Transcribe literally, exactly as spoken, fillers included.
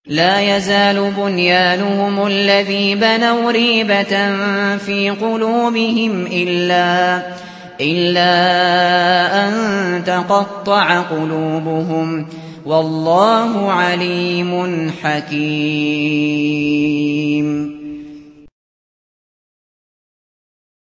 لا يزال بنيانهم الذي بنوا ريبة في قلوبهم إلا, إلا أن تقطع قلوبهم والله عليم حكيم.